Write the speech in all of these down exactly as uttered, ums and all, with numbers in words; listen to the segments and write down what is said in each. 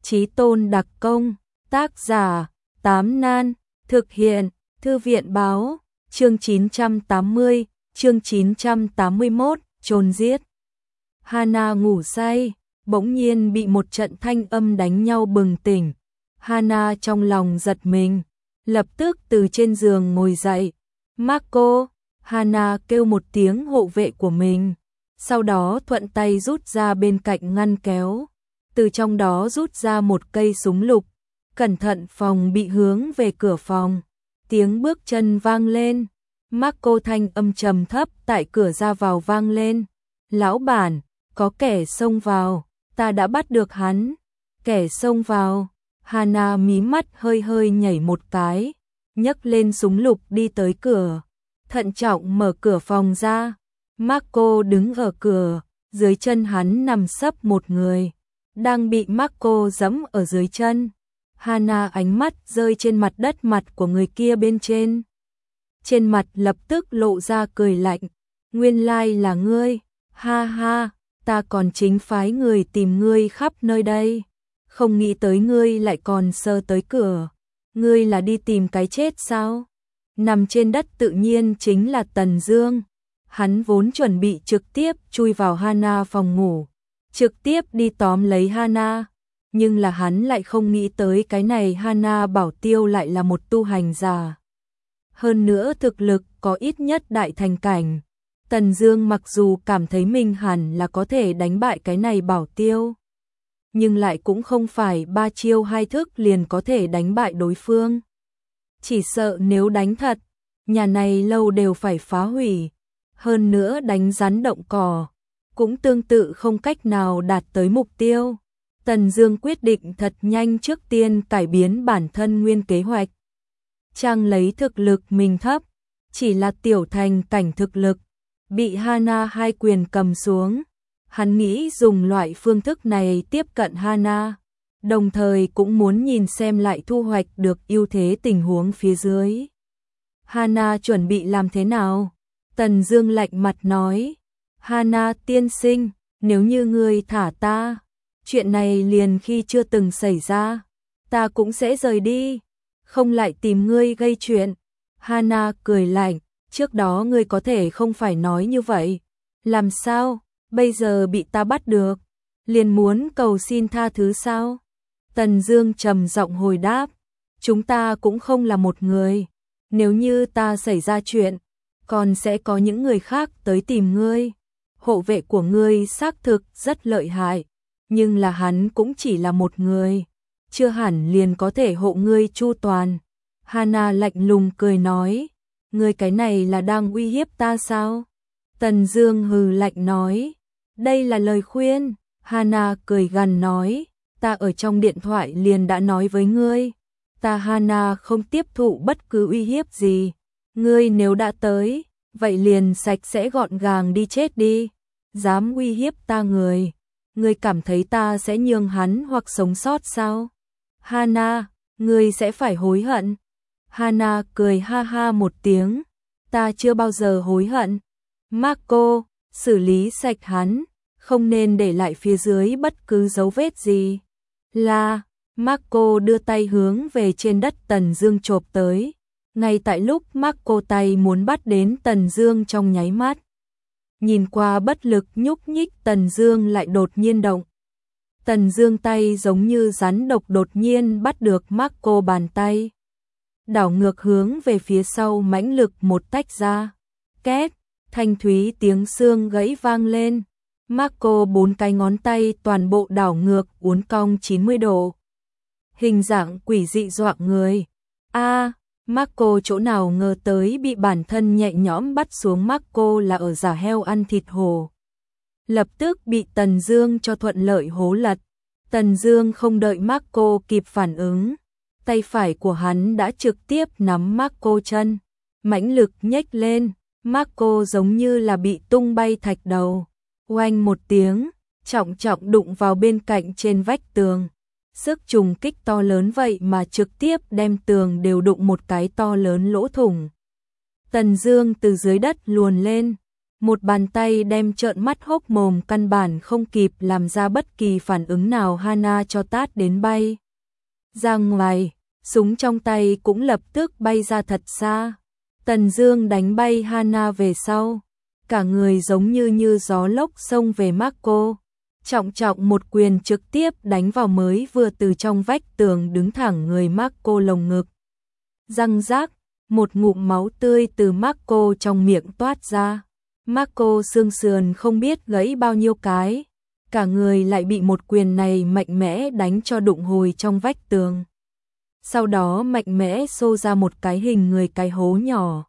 Chí tôn đặc công, tác giả, Tám Nan, thực hiện, Thư viện báo, chương chín trăm tám mươi, chương chín trăm tám mươi mốt, chôn giết. Hana ngủ say, bỗng nhiên bị một trận thanh âm đánh nhau bừng tỉnh. Hana trong lòng giật mình, lập tức từ trên giường ngồi dậy. Marco, Hana kêu một tiếng hộ vệ của mình, sau đó thuận tay rút ra bên cạnh ngăn kéo, từ trong đó rút ra một cây súng lục, cẩn thận phòng bị hướng về cửa phòng. Tiếng bước chân vang lên, Marco thanh âm trầm thấp tại cửa ra vào vang lên. Lão bản, có kẻ xông vào, ta đã bắt được hắn. Kẻ xông vào, Hana mí mắt hơi hơi nhảy một cái, nhấc lên súng lục đi tới cửa, thận trọng mở cửa phòng ra. Marco đứng ở cửa, dưới chân hắn nằm sấp một người, đang bị Marco giẫm ở dưới chân. Hana ánh mắt rơi trên mặt đất mặt của người kia bên trên. Trên mặt lập tức lộ ra cười lạnh. Nguyên lai là ngươi, ha ha, ta còn chính phái người tìm ngươi khắp nơi đây. Không nghĩ tới ngươi lại còn sơ tới cửa. Ngươi là đi tìm cái chết sao? Nằm trên đất tự nhiên chính là Tần Dương. Hắn vốn chuẩn bị trực tiếp chui vào Hana phòng ngủ, trực tiếp đi tóm lấy Hana. Nhưng là hắn lại không nghĩ tới cái này Hana bảo tiêu lại là một tu hành giả. Hơn nữa thực lực có ít nhất đại thành cảnh. Tần Dương mặc dù cảm thấy mình hẳn là có thể đánh bại cái này bảo tiêu, nhưng lại cũng không phải ba chiêu hai thức liền có thể đánh bại đối phương. Chỉ sợ nếu đánh thật, nhà này lâu đều phải phá hủy. Hơn nữa đánh rắn động cỏ, cũng tương tự không cách nào đạt tới mục tiêu. Tần Dương quyết định thật nhanh trước tiên cải biến bản thân nguyên kế hoạch. Trang lấy thực lực mình thấp, chỉ là tiểu thành cảnh thực lực, bị Hana hai quyền cầm xuống. Hắn nghĩ dùng loại phương thức này tiếp cận Hana, đồng thời cũng muốn nhìn xem lại thu hoạch được ưu thế tình huống phía dưới. Hana chuẩn bị làm thế nào? Tần Dương lạnh mặt nói, Hana tiên sinh, nếu như ngươi thả ta, chuyện này liền khi chưa từng xảy ra, ta cũng sẽ rời đi, không lại tìm ngươi gây chuyện. Hana cười lạnh, trước đó ngươi có thể không phải nói như vậy. Làm sao, bây giờ bị ta bắt được, liền muốn cầu xin tha thứ sao? Tần Dương trầm giọng hồi đáp, chúng ta cũng không là một người, nếu như ta xảy ra chuyện, còn sẽ có những người khác tới tìm ngươi. Hộ vệ của ngươi xác thực rất lợi hại, nhưng là hắn cũng chỉ là một người, chưa hẳn liền có thể hộ ngươi chu toàn. Hana lạnh lùng cười nói, ngươi cái này là đang uy hiếp ta sao? Tần Dương hừ lạnh nói, đây là lời khuyên. Hana cười gằn nói, ta ở trong điện thoại liền đã nói với ngươi, ta Hana không tiếp thụ bất cứ uy hiếp gì. Ngươi nếu đã tới, vậy liền sạch sẽ gọn gàng đi chết đi. Dám uy hiếp ta người, ngươi cảm thấy ta sẽ nhường hắn hoặc sống sót sao? Hana, ngươi sẽ phải hối hận. Hana cười ha ha một tiếng, ta chưa bao giờ hối hận. Marco, xử lý sạch hắn, không nên để lại phía dưới bất cứ dấu vết gì. Là, Marco đưa tay hướng về trên đất Tần Dương chộp tới. Ngay tại lúc Marco tay muốn bắt đến Tần Dương trong nháy mắt, nhìn qua bất lực nhúc nhích, Tần Dương lại đột nhiên động. Tần Dương tay giống như rắn độc đột nhiên bắt được Marco bàn tay, đảo ngược hướng về phía sau mãnh lực một tách ra. Két, thanh thúy tiếng xương gãy vang lên. Marco bốn cái ngón tay toàn bộ đảo ngược uốn cong chín mươi độ. Hình dạng quỷ dị dọa người. A, à, Marco chỗ nào ngờ tới bị bản thân nhẹ nhõm bắt xuống. Marco là ở giả heo ăn thịt hổ, lập tức bị Tần Dương cho thuận lợi hố lật. Tần Dương không đợi Marco kịp phản ứng, tay phải của hắn đã trực tiếp nắm Marco chân, mãnh lực nhếch lên. Marco giống như là bị tung bay thạch đầu, oanh một tiếng, trọng trọng đụng vào bên cạnh trên vách tường. Sức trùng kích to lớn vậy mà trực tiếp đem tường đều đụng một cái to lớn lỗ thủng. Tần Dương từ dưới đất luồn lên, một bàn tay đem trợn mắt hốc mồm, căn bản không kịp làm ra bất kỳ phản ứng nào, Hana cho tát đến bay ra ngoài, súng trong tay cũng lập tức bay ra thật xa. Tần Dương đánh bay Hana về sau, cả người giống như như gió lốc xông về Marco, trọng trọng một quyền trực tiếp đánh vào mới vừa từ trong vách tường đứng thẳng người Marco lồng ngực. Răng rác, một ngụm máu tươi từ Marco trong miệng toát ra. Marco xương sườn không biết gãy bao nhiêu cái, cả người lại bị một quyền này mạnh mẽ đánh cho đụng hồi trong vách tường. Sau đó mạnh mẽ xô ra một cái hình người cái hố nhỏ.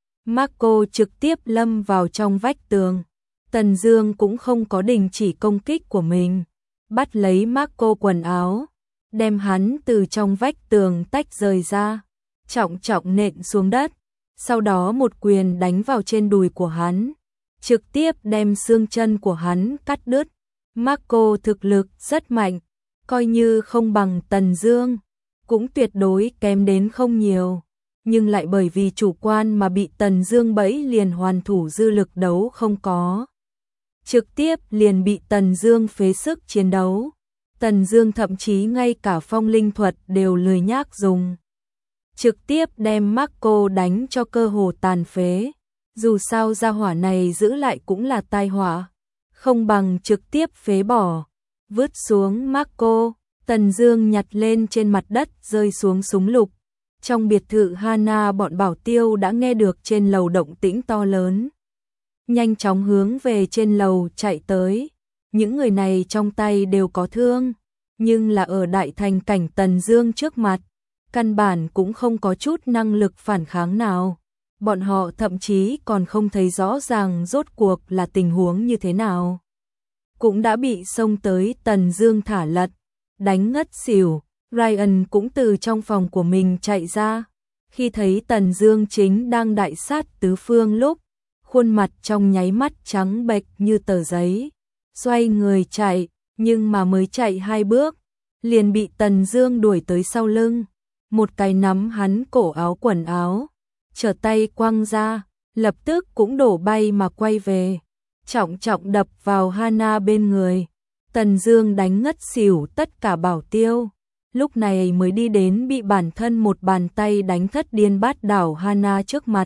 Marco trực tiếp lâm vào trong vách tường. Tần Dương cũng không có đình chỉ công kích của mình, bắt lấy Marco quần áo, đem hắn từ trong vách tường tách rời ra, trọng trọng nện xuống đất, sau đó một quyền đánh vào trên đùi của hắn, trực tiếp đem xương chân của hắn cắt đứt. Marco thực lực rất mạnh, coi như không bằng Tần Dương, cũng tuyệt đối kém đến không nhiều, nhưng lại bởi vì chủ quan mà bị Tần Dương bẫy liền hoàn thủ, dư lực đấu không có. Trực tiếp liền bị Tần Dương phế sức chiến đấu. Tần Dương thậm chí ngay cả phong linh thuật đều lười nhác dùng, trực tiếp đem Marco đánh cho cơ hồ tàn phế. Dù sao gia hỏa này giữ lại cũng là tai họa, không bằng trực tiếp phế bỏ, vứt xuống Marco. Tần Dương nhặt lên trên mặt đất rơi xuống súng lục. Trong biệt thự Hana, bọn bảo tiêu đã nghe được trên lầu động tĩnh to lớn, nhanh chóng hướng về trên lầu chạy tới. Những người này trong tay đều có thương, nhưng là ở đại thành cảnh Tần Dương trước mặt, căn bản cũng không có chút năng lực phản kháng nào. Bọn họ thậm chí còn không thấy rõ ràng rốt cuộc là tình huống như thế nào, cũng đã bị xông tới Tần Dương thả lật, đánh ngất xỉu. Ryan cũng từ trong phòng của mình chạy ra, khi thấy Tần Dương chính đang đại sát tứ phương lúc, khuôn mặt trong nháy mắt trắng bệch như tờ giấy, xoay người chạy, nhưng mà mới chạy hai bước, liền bị Tần Dương đuổi tới sau lưng, một cái nắm hắn cổ áo quần áo, trở tay quăng ra, lập tức cũng đổ bay mà quay về, trọng trọng đập vào Hana bên người. Tần Dương đánh ngất xỉu tất cả bảo tiêu, lúc này mới đi đến bị bản thân một bàn tay đánh thất điên bát đảo Hana trước mặt,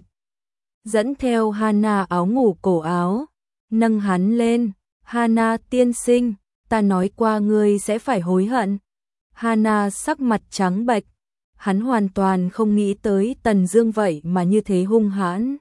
dẫn theo Hana áo ngủ cổ áo, nâng hắn lên. Hana tiên sinh, ta nói qua ngươi sẽ phải hối hận. Hana sắc mặt trắng bệch, hắn hoàn toàn không nghĩ tới Tần Dương vậy mà như thế hung hãn.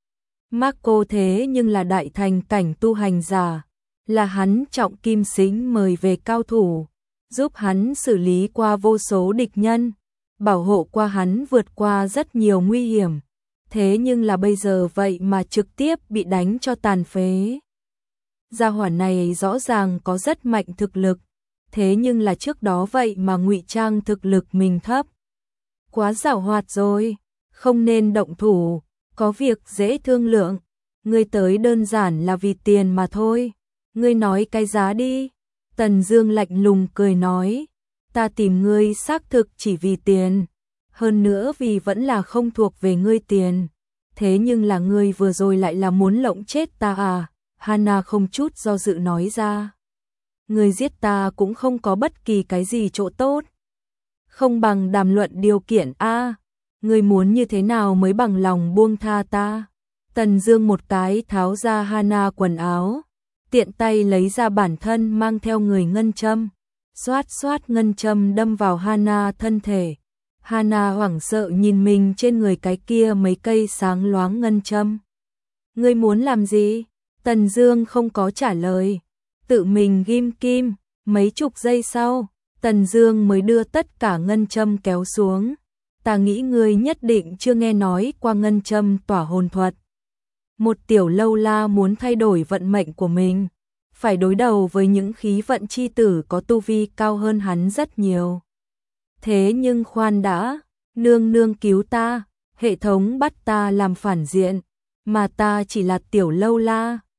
Marco thế nhưng là đại thành cảnh tu hành giả, là hắn trọng kim xính mời về cao thủ, giúp hắn xử lý qua vô số địch nhân, bảo hộ qua hắn vượt qua rất nhiều nguy hiểm. Thế nhưng là bây giờ vậy mà trực tiếp bị đánh cho tàn phế. Gia hỏa này rõ ràng có rất mạnh thực lực, thế nhưng là trước đó vậy mà ngụy trang thực lực mình thấp. Quá giảo hoạt rồi, không nên động thủ, có việc dễ thương lượng, ngươi tới đơn giản là vì tiền mà thôi, ngươi nói cái giá đi. Tần Dương lạnh lùng cười nói, ta tìm ngươi xác thực chỉ vì tiền, hơn nữa vì vẫn là không thuộc về ngươi tiền, thế nhưng là ngươi vừa rồi lại là muốn lộng chết ta à? Hana không chút do dự nói ra, ngươi giết ta cũng không có bất kỳ cái gì chỗ tốt, không bằng đàm luận điều kiện a, à, ngươi muốn như thế nào mới bằng lòng buông tha ta? Tần Dương một cái tháo ra Hana quần áo, tiện tay lấy ra bản thân mang theo người ngân châm, xoát xoát ngân châm đâm vào Hana thân thể. Hana hoảng sợ nhìn mình trên người cái kia mấy cây sáng loáng ngân châm. Ngươi muốn làm gì? Tần Dương không có trả lời, tự mình ghim kim. Mấy chục giây sau, Tần Dương mới đưa tất cả ngân châm kéo xuống. Ta nghĩ ngươi nhất định chưa nghe nói qua ngân châm tỏa hồn thuật. Một tiểu lâu la muốn thay đổi vận mệnh của mình, phải đối đầu với những khí vận chi tử có tu vi cao hơn hắn rất nhiều. Thế nhưng khoan đã, nương nương cứu ta, hệ thống bắt ta làm phản diện, mà ta chỉ là tiểu lâu la,